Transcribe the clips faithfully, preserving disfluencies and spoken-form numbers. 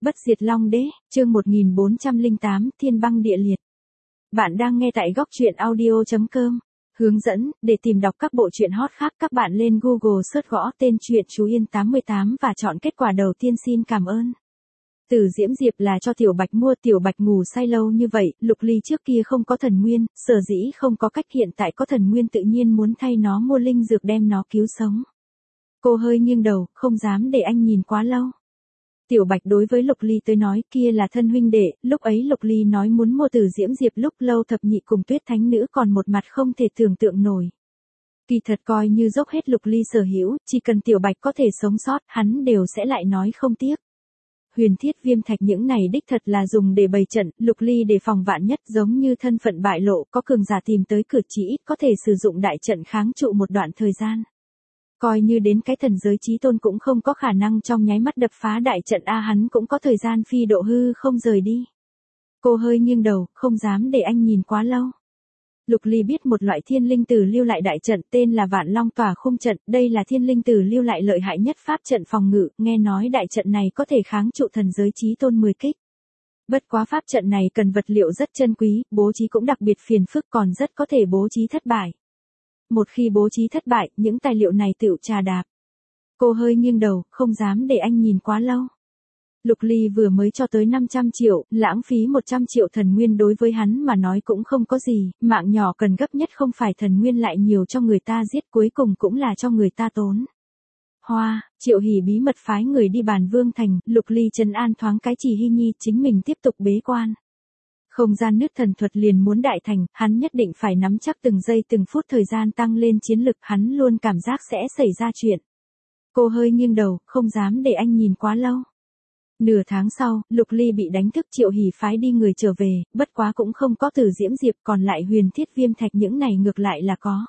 Bất diệt Long Đế, chương một nghìn bốn trăm lẻ tám, Thiên băng địa liệt. Bạn đang nghe tại góc truyện audio chấm com. Hướng dẫn, để tìm đọc các bộ truyện hot khác các bạn lên Google search gõ tên truyện Chú Yên tám mươi tám và chọn kết quả đầu tiên. Xin cảm ơn. Từ Diễm Diệp là cho Tiểu Bạch mua, Tiểu Bạch ngủ say lâu như vậy, Lục Ly trước kia không có thần nguyên, sở dĩ không có cách hiện tại có thần nguyên tự nhiên muốn thay nó mua linh dược đem nó cứu sống. Cô hơi nghiêng đầu, không dám để anh nhìn quá lâu. Tiểu Bạch đối với Lục Ly tới nói kia là thân huynh đệ, lúc ấy Lục Ly nói muốn mua Từ Diễm Diệp lúc Lâu Thập Nhị cùng Tuyết Thánh Nữ còn một mặt không thể tưởng tượng nổi. Kỳ thật coi như dốc hết Lục Ly sở hữu, chỉ cần Tiểu Bạch có thể sống sót, hắn đều sẽ lại nói không tiếc. Huyền thiết viêm thạch những này đích thật là dùng để bày trận, Lục Ly để phòng vạn nhất, giống như thân phận bại lộ, có cường giả tìm tới cửa chỉ ít có thể sử dụng đại trận kháng trụ một đoạn thời gian. Coi như đến cái thần giới chí tôn cũng không có khả năng trong nháy mắt đập phá đại trận a, hắn cũng có thời gian phi độ hư không rời đi. Cô hơi nghiêng đầu, không dám để anh nhìn quá lâu. Lục Ly biết một loại thiên linh tử lưu lại đại trận tên là Vạn Long Tỏa Khung trận, đây là thiên linh tử lưu lại lợi hại nhất pháp trận phòng ngự, nghe nói đại trận này có thể kháng trụ thần giới chí tôn mười kích. Bất quá pháp trận này cần vật liệu rất chân quý, bố trí cũng đặc biệt phiền phức, còn rất có thể bố trí thất bại. Một khi bố trí thất bại, những tài liệu này tựu trà đạp. Cô hơi nghiêng đầu, không dám để anh nhìn quá lâu. Lục Ly vừa mới cho tới năm trăm triệu, lãng phí một trăm triệu thần nguyên đối với hắn mà nói cũng không có gì, mạng nhỏ cần gấp nhất không phải thần nguyên lại nhiều cho người ta giết, cuối cùng cũng là cho người ta tốn. Hoa, Triệu Hỷ bí mật phái người đi Bàn Vương Thành, Lục Ly trấn an thoáng cái Chỉ Hy Nhi, chính mình tiếp tục bế quan. Không gian nứt thần thuật liền muốn đại thành, hắn nhất định phải nắm chắc từng giây từng phút thời gian tăng lên chiến lực, hắn luôn cảm giác sẽ xảy ra chuyện. Cô hơi nghiêng đầu, không dám để anh nhìn quá lâu. Nửa tháng sau, Lục Ly bị đánh thức, Triệu Hỷ phái đi người trở về, bất quá cũng không có Từ Diễm Diệp, còn lại huyền thiết viêm thạch những này ngược lại là có.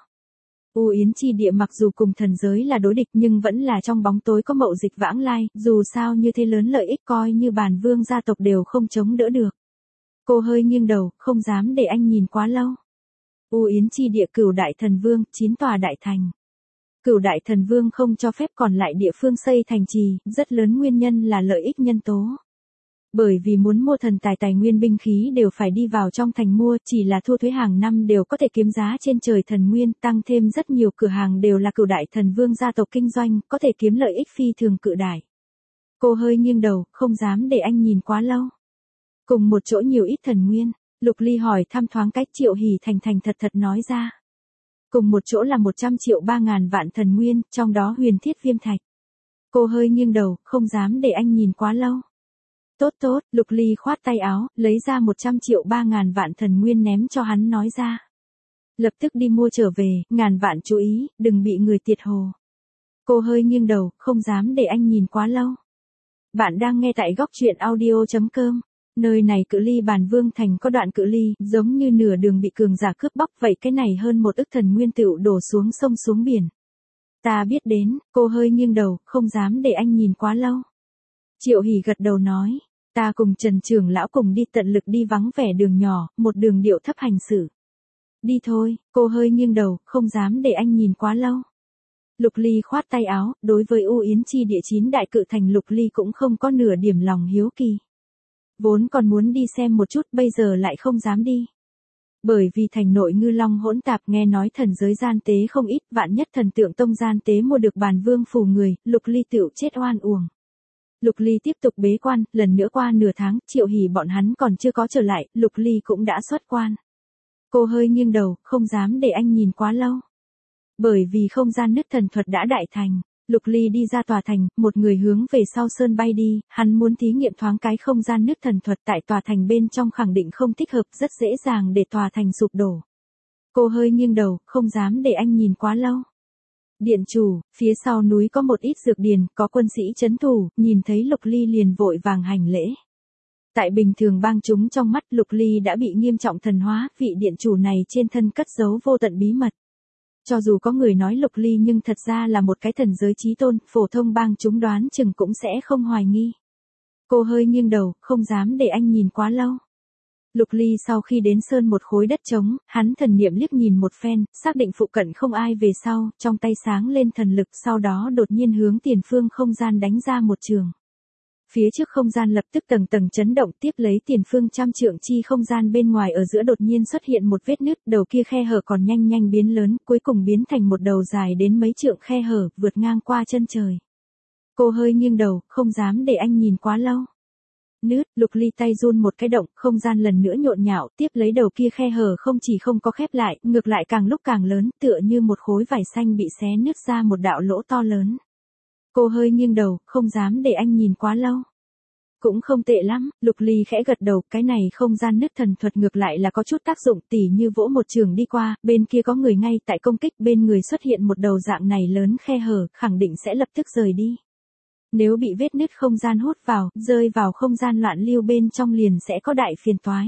U Yến chi địa mặc dù cùng thần giới là đối địch nhưng vẫn là trong bóng tối có mậu dịch vãng lai, dù sao như thế lớn lợi ích coi như Bàn Vương gia tộc đều không chống đỡ được. Cô hơi nghiêng đầu, không dám để anh nhìn quá lâu. U Yến chi địa Cửu Đại Thần Vương, chín tòa đại thành. Cửu Đại Thần Vương không cho phép còn lại địa phương xây thành trì, rất lớn nguyên nhân là lợi ích nhân tố. Bởi vì muốn mua thần tài tài nguyên binh khí đều phải đi vào trong thành mua, chỉ là thu thuế hàng năm đều có thể kiếm giá trên trời thần nguyên, tăng thêm rất nhiều cửa hàng đều là Cửu Đại Thần Vương gia tộc kinh doanh, có thể kiếm lợi ích phi thường cự đại. Cô hơi nghiêng đầu, không dám để anh nhìn quá lâu. Cùng một chỗ nhiều ít thần nguyên, Lục Ly hỏi thăm thoáng cách, Triệu Hỷ thành thành thật thật nói ra. Cùng một chỗ là một trăm triệu ba ngàn vạn thần nguyên, trong đó huyền thiết viêm thạch. Cô hơi nghiêng đầu, không dám để anh nhìn quá lâu. Tốt tốt, Lục Ly khoát tay áo, lấy ra một trăm triệu ba ngàn vạn thần nguyên ném cho hắn nói ra. Lập tức đi mua trở về, ngàn vạn chú ý, đừng bị người tiệt hồ. Cô hơi nghiêng đầu, không dám để anh nhìn quá lâu. Bạn đang nghe tại góc truyện audio chấm com. Nơi này cự ly Bàn Vương Thành có đoạn cự ly, giống như nửa đường bị cường giả cướp bóc vậy, cái này hơn một ức thần nguyên tựu đổ xuống sông xuống biển. Ta biết đến, cô hơi nghiêng đầu, không dám để anh nhìn quá lâu. Triệu Hỷ gật đầu nói, ta cùng Trần trưởng lão cùng đi tận lực đi vắng vẻ đường nhỏ, một đường điệu thấp hành xử. Đi thôi, cô hơi nghiêng đầu, không dám để anh nhìn quá lâu. Lục Ly khoát tay áo, đối với U Yến chi địa chín đại cự thành Lục Ly cũng không có nửa điểm lòng hiếu kỳ. Vốn còn muốn đi xem một chút, bây giờ lại không dám đi. Bởi vì thành nội ngư long hỗn tạp, nghe nói thần giới gian tế không ít, vạn nhất thần tượng tông gian tế mua được Bàn Vương phù người, Lục Ly tựu chết oan uổng. Lục Ly tiếp tục bế quan, lần nữa qua nửa tháng, Triệu Hỷ bọn hắn còn chưa có trở lại, Lục Ly cũng đã xuất quan. Cô hơi nghiêng đầu, không dám để anh nhìn quá lâu. Bởi vì không gian nứt thần thuật đã đại thành. Lục Ly đi ra tòa thành, một người hướng về sau sơn bay đi, hắn muốn thí nghiệm thoáng cái không gian nứt thần thuật tại tòa thành bên trong, khẳng định không thích hợp, rất dễ dàng để tòa thành sụp đổ. Cô hơi nghiêng đầu, không dám để anh nhìn quá lâu. Điện chủ, phía sau núi có một ít dược điền, có quân sĩ trấn thủ, nhìn thấy Lục Ly liền vội vàng hành lễ. Tại bình thường bang chúng trong mắt, Lục Ly đã bị nghiêm trọng thần hóa, vị điện chủ này trên thân cất giấu vô tận bí mật. Cho dù có người nói Lục Ly nhưng thật ra là một cái thần giới chí tôn, phổ thông bang chúng đoán chừng cũng sẽ không hoài nghi. Cô hơi nghiêng đầu, không dám để anh nhìn quá lâu. Lục Ly sau khi đến sơn một khối đất trống, hắn thần niệm liếc nhìn một phen, xác định phụ cận không ai về sau, trong tay sáng lên thần lực, sau đó đột nhiên hướng tiền phương không gian đánh ra một trường. Phía trước không gian lập tức tầng tầng chấn động, tiếp lấy tiền phương trăm trượng chi không gian bên ngoài ở giữa đột nhiên xuất hiện một vết nứt, đầu kia khe hở còn nhanh nhanh biến lớn, cuối cùng biến thành một đầu dài đến mấy trượng khe hở, vượt ngang qua chân trời. Cô hơi nghiêng đầu, không dám để anh nhìn quá lâu. Nứt, Lục Ly tay run một cái động, không gian lần nữa nhộn nhạo, tiếp lấy đầu kia khe hở không chỉ không có khép lại, ngược lại càng lúc càng lớn, tựa như một khối vải xanh bị xé nứt ra một đạo lỗ to lớn. Cô hơi nghiêng đầu, không dám để anh nhìn quá lâu. Cũng không tệ lắm, Lục Ly khẽ gật đầu, cái này không gian nứt thần thuật ngược lại là có chút tác dụng, tỉ như vỗ một trường đi qua, bên kia có người ngay tại công kích, bên người xuất hiện một đầu dạng này lớn khe hở, khẳng định sẽ lập tức rời đi. Nếu bị vết nứt không gian hút vào, rơi vào không gian loạn lưu bên trong liền sẽ có đại phiền toái.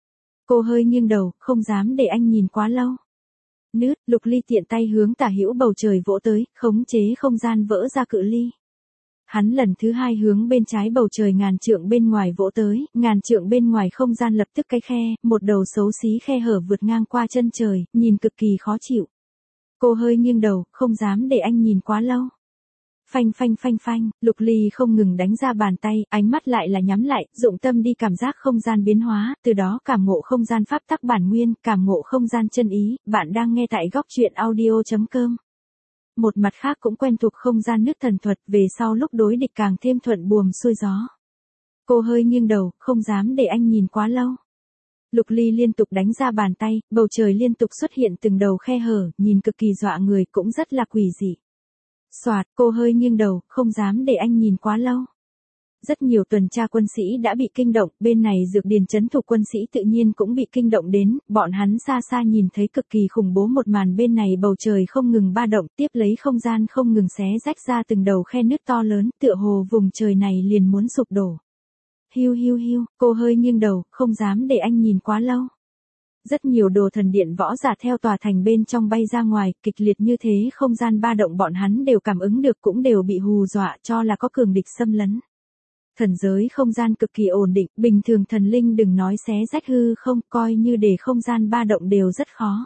Cô hơi nghiêng đầu, không dám để anh nhìn quá lâu. Nứt, Lục Ly tiện tay hướng tả hữu bầu trời vỗ tới, khống chế không gian vỡ ra cự ly. Hắn lần thứ hai hướng bên trái bầu trời ngàn trượng bên ngoài vỗ tới, ngàn trượng bên ngoài không gian lập tức cái khe, một đầu xấu xí khe hở vượt ngang qua chân trời, nhìn cực kỳ khó chịu. Cô hơi nghiêng đầu, không dám để anh nhìn quá lâu. Phanh phanh phanh phanh, Lục Ly không ngừng đánh ra bàn tay, ánh mắt lại là nhắm lại, dụng tâm đi cảm giác không gian biến hóa, từ đó cảm ngộ không gian pháp tắc bản nguyên, cảm ngộ không gian chân ý, bạn đang nghe tại góc truyện audio chấm com. Một mặt khác cũng quen thuộc không gian nứt thần thuật, về sau lúc đối địch càng thêm thuận buồm xuôi gió. Cô hơi nghiêng đầu, không dám để anh nhìn quá lâu. Lục Ly liên tục đánh ra bàn tay, bầu trời liên tục xuất hiện từng đầu khe hở, nhìn cực kỳ dọa người, cũng rất là quỷ dị. Soạt, cô hơi nghiêng đầu, không dám để anh nhìn quá lâu. Rất nhiều tuần tra quân sĩ đã bị kinh động, bên này dược điền trấn thủ quân sĩ tự nhiên cũng bị kinh động đến, bọn hắn xa xa nhìn thấy cực kỳ khủng bố một màn, bên này bầu trời không ngừng ba động, tiếp lấy không gian không ngừng xé rách ra từng đầu khe nứt to lớn, tựa hồ vùng trời này liền muốn sụp đổ. Hiu hiu hiu, cô hơi nghiêng đầu, không dám để anh nhìn quá lâu. Rất nhiều đồ thần điện võ giả theo tòa thành bên trong bay ra ngoài, kịch liệt như thế không gian ba động bọn hắn đều cảm ứng được, cũng đều bị hù dọa cho là có cường địch xâm lấn. Thần giới không gian cực kỳ ổn định, bình thường thần linh đừng nói xé rách hư không, coi như để không gian ba động đều rất khó.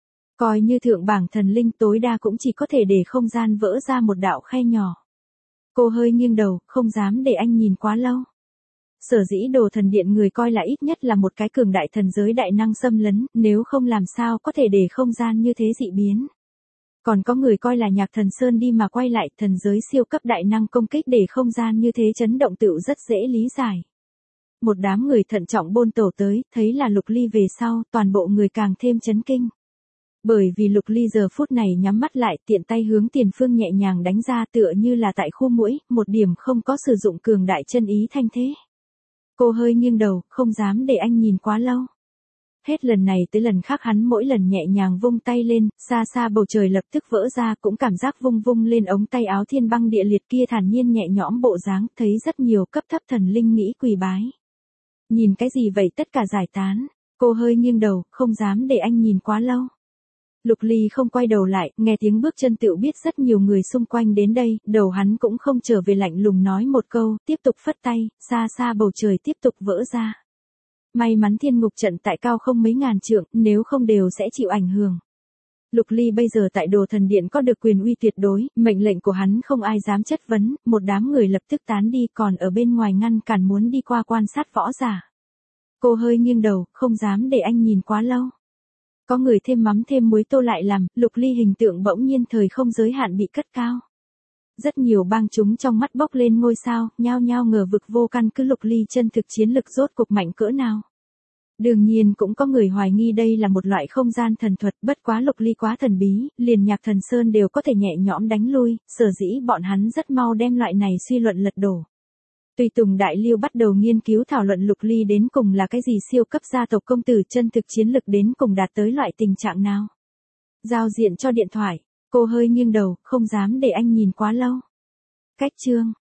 Coi như thượng bảng thần linh tối đa cũng chỉ có thể để không gian vỡ ra một đạo khe nhỏ. Cô hơi nghiêng đầu, không dám để anh nhìn quá lâu. Sở dĩ đồ thần điện người coi là ít nhất là một cái cường đại thần giới đại năng xâm lấn, nếu không làm sao có thể để không gian như thế dị biến. Còn có người coi là Nhạc Thần Sơn đi mà quay lại, thần giới siêu cấp đại năng công kích để không gian như thế chấn động tựu rất dễ lý giải. Một đám người thận trọng bôn tổ tới, thấy là Lục Ly về sau, toàn bộ người càng thêm chấn kinh. Bởi vì Lục Ly giờ phút này nhắm mắt lại, tiện tay hướng tiền phương nhẹ nhàng đánh ra, tựa như là tại khu mũi, một điểm không có sử dụng cường đại chân ý thanh thế. Cô hơi nghiêng đầu, không dám để anh nhìn quá lâu. Hết lần này tới lần khác hắn mỗi lần nhẹ nhàng vung tay lên, xa xa bầu trời lập tức vỡ ra, cũng cảm giác vung vung lên ống tay áo thiên băng địa liệt kia thản nhiên nhẹ nhõm bộ dáng, thấy rất nhiều cấp thấp thần linh nghĩ quỳ bái. Nhìn cái gì vậy, tất cả giải tán. Cô hơi nghiêng đầu, không dám để anh nhìn quá lâu. Lục Ly không quay đầu lại, nghe tiếng bước chân tựu biết rất nhiều người xung quanh đến đây, đầu hắn cũng không trở về, lạnh lùng nói một câu, tiếp tục phất tay, xa xa bầu trời tiếp tục vỡ ra. May mắn thiên ngục trận tại cao không mấy ngàn trượng, nếu không đều sẽ chịu ảnh hưởng. Lục Ly bây giờ tại đồ thần điện có được quyền uy tuyệt đối, mệnh lệnh của hắn không ai dám chất vấn, một đám người lập tức tán đi, còn ở bên ngoài ngăn cản muốn đi qua quan sát võ giả. Cô hơi nghiêng đầu, không dám để anh nhìn quá lâu. Có người thêm mắm thêm muối tô lại làm, Lục Ly hình tượng bỗng nhiên thời không giới hạn bị cất cao. Rất nhiều bang chúng trong mắt bốc lên ngôi sao, nhao nhao ngờ vực vô căn cứ Lục Ly chân thực chiến lực rốt cuộc mạnh cỡ nào. Đương nhiên cũng có người hoài nghi đây là một loại không gian thần thuật, bất quá Lục Ly quá thần bí, liền Nhạc Thần Sơn đều có thể nhẹ nhõm đánh lui, sở dĩ bọn hắn rất mau đem loại này suy luận lật đổ. Tùy Tùng Đại Liêu bắt đầu nghiên cứu thảo luận Lục Ly đến cùng là cái gì, siêu cấp gia tộc công tử chân thực chiến lực đến cùng đạt tới loại tình trạng nào. Giao diện cho điện thoại, cô hơi nghiêng đầu, không dám để anh nhìn quá lâu. Cách chương